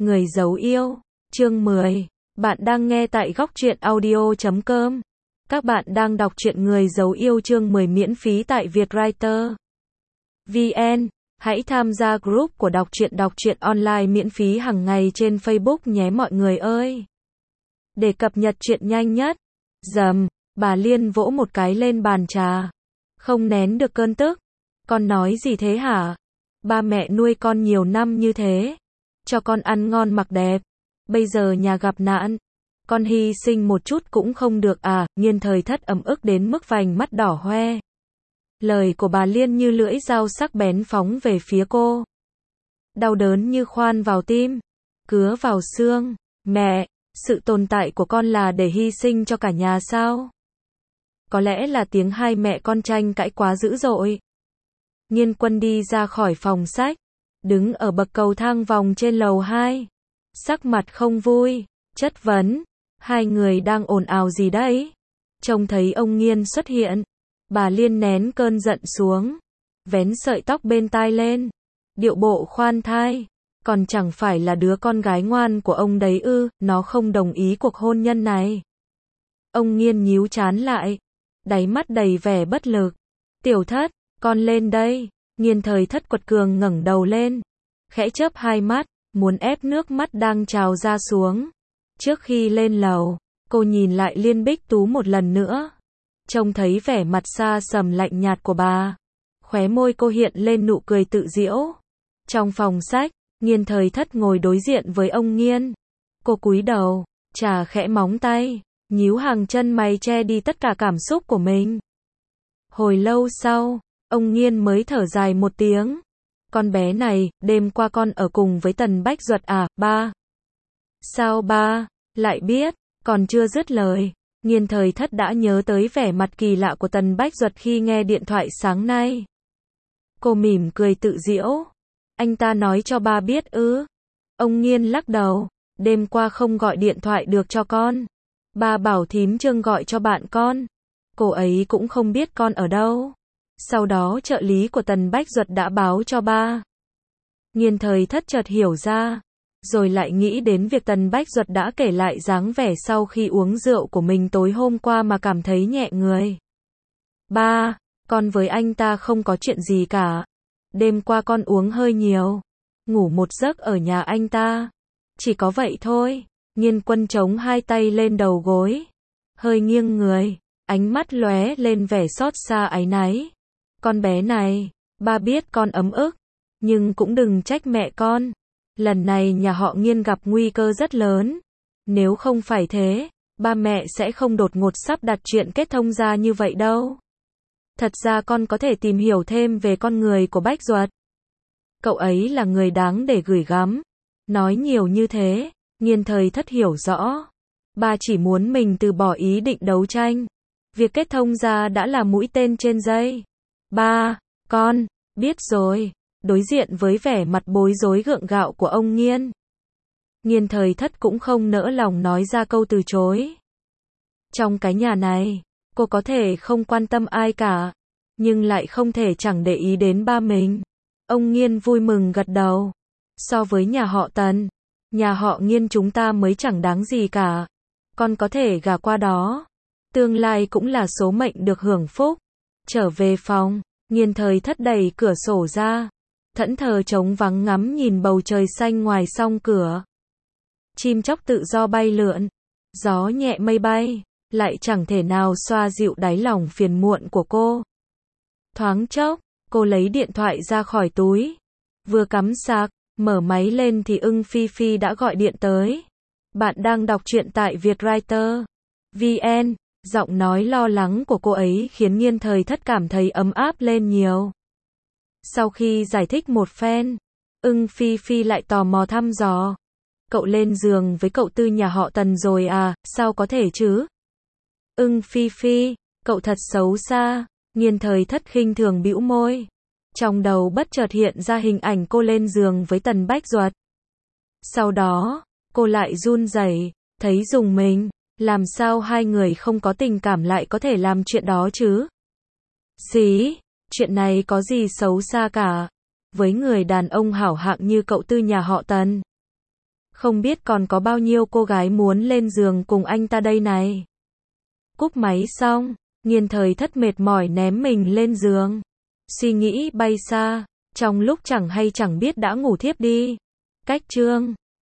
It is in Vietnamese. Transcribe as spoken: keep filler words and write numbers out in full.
Người giấu yêu, chương mười. Bạn đang nghe tại góc truyện audio chấm com. Các bạn đang đọc truyện Người giấu yêu chương mười miễn phí tại Vietwriter chấm vn. Hãy tham gia group của đọc truyện đọc truyện online miễn phí hàng ngày trên Facebook nhé mọi người ơi. Để cập nhật truyện nhanh nhất. Dầm, bà Liên vỗ một cái lên bàn trà. Không nén được cơn tức. Con nói gì thế hả? Ba mẹ nuôi con nhiều năm như thế. Cho con ăn ngon mặc đẹp. Bây giờ nhà gặp nạn. Con hy sinh một chút cũng không được à? Nghiên Thời Thất ấm ức đến mức vành mắt đỏ hoe. Lời của bà Liên như lưỡi dao sắc bén phóng về phía cô. Đau đớn như khoan vào tim. Cứa vào xương. Mẹ, sự tồn tại của con là để hy sinh cho cả nhà sao? Có lẽ là tiếng hai mẹ con tranh cãi quá dữ dội. Nghiên Quân đi ra khỏi phòng sách. Đứng ở bậc cầu thang vòng trên lầu hai. Sắc mặt không vui. Chất vấn. Hai người đang ồn ào gì đấy? Trông thấy ông Nghiên xuất hiện. Bà Liên nén cơn giận xuống. Vén sợi tóc bên tai lên. Điệu bộ khoan thai. Còn chẳng phải là đứa con gái ngoan của ông đấy ư? Nó không đồng ý cuộc hôn nhân này. Ông Nghiên nhíu trán lại. Đáy mắt đầy vẻ bất lực. Tiểu Thất, con lên đây. Nghiên Thời Thất quật cường ngẩng đầu lên. Khẽ chớp hai mắt, muốn ép nước mắt đang trào ra xuống. Trước khi lên lầu, cô nhìn lại Liên Bích Tú một lần nữa. Trông thấy vẻ mặt xa sầm lạnh nhạt của bà. Khóe môi cô hiện lên nụ cười tự giễu. Trong phòng sách, Nghiên Thời Thất ngồi đối diện với ông Nghiên. Cô cúi đầu, chà khẽ móng tay, nhíu hàng chân mày che đi tất cả cảm xúc của mình. Hồi lâu sau, ông Nghiên mới thở dài một tiếng. Con bé này, đêm qua con ở cùng với Tần Bách Duật à, ba? Sao ba, lại biết? Còn chưa dứt lời, Nghiên Thời Thất đã nhớ tới vẻ mặt kỳ lạ của Tần Bách Duật khi nghe điện thoại sáng nay. Cô mỉm cười tự giễu. Anh ta nói cho ba biết ư? Ông Nghiên lắc đầu. Đêm qua không gọi điện thoại được cho con. Ba bảo thím Trương gọi cho bạn con. Cô ấy cũng không biết con ở đâu. Sau đó trợ lý của Tần Bách Duật đã báo cho ba. Nghiên Thời Thất chợt hiểu ra. Rồi lại nghĩ đến việc Tần Bách Duật đã kể lại dáng vẻ sau khi uống rượu của mình tối hôm qua mà cảm thấy nhẹ người. Ba, con với anh ta không có chuyện gì cả. Đêm qua con uống hơi nhiều. Ngủ một giấc ở nhà anh ta. Chỉ có vậy thôi. Nghiên Quân chống hai tay lên đầu gối. Hơi nghiêng người. Ánh mắt lóe lên vẻ xót xa áy náy. Con bé này, ba biết con ấm ức. Nhưng cũng đừng trách mẹ con. Lần này nhà họ Nghiên gặp nguy cơ rất lớn. Nếu không phải thế, ba mẹ sẽ không đột ngột sắp đặt chuyện kết thông ra như vậy đâu. Thật ra con có thể tìm hiểu thêm về con người của Bách Duật. Cậu ấy là người đáng để gửi gắm. Nói nhiều như thế, Nghiên Thời Thất hiểu rõ. Ba chỉ muốn mình từ bỏ ý định đấu tranh. Việc kết thông ra đã là mũi tên trên dây. Ba, con, biết rồi. Đối diện với vẻ mặt bối rối gượng gạo của ông Nghiên. Nghiên Thời Thất cũng không nỡ lòng nói ra câu từ chối. Trong cái nhà này, cô có thể không quan tâm ai cả. Nhưng lại không thể chẳng để ý đến ba mình. Ông Nghiên vui mừng gật đầu. So với nhà họ Tần, nhà họ Nghiên chúng ta mới chẳng đáng gì cả. Con có thể gả qua đó. Tương lai cũng là số mệnh được hưởng phúc. Trở về phòng, Nghiên Thời Thất đẩy cửa sổ ra. Thẫn thờ trống vắng ngắm nhìn bầu trời xanh ngoài song cửa. Chim chóc tự do bay lượn. Gió nhẹ mây bay. Lại chẳng thể nào xoa dịu đáy lòng phiền muộn của cô. Thoáng chốc, cô lấy điện thoại ra khỏi túi. Vừa cắm sạc, mở máy lên thì Ưng Phi Phi đã gọi điện tới. Bạn đang đọc truyện tại Vietwriter chấm vn. Giọng nói lo lắng của cô ấy khiến Nghiên Thời Thất cảm thấy ấm áp lên nhiều. Sau khi giải thích một phen, Ưng Phi Phi lại tò mò thăm dò. Cậu lên giường với cậu Tư nhà họ Tần rồi à, sao có thể chứ? Ưng Phi Phi, cậu thật xấu xa. Nghiên Thời Thất khinh thường bĩu môi. Trong đầu bất chợt hiện ra hình ảnh cô lên giường với Tần Bách Duật. Sau đó, cô lại run rẩy, thấy rùng mình. Làm sao hai người không có tình cảm lại có thể làm chuyện đó chứ? Xí, chuyện này có gì xấu xa cả. Với người đàn ông hảo hạng như cậu Tư nhà họ Tần. Không biết còn có bao nhiêu cô gái muốn lên giường cùng anh ta đây này. Cúp máy xong, Nghiên Thời Thất mệt mỏi ném mình lên giường. Suy nghĩ bay xa, trong lúc chẳng hay chẳng biết đã ngủ thiếp đi. Cách chương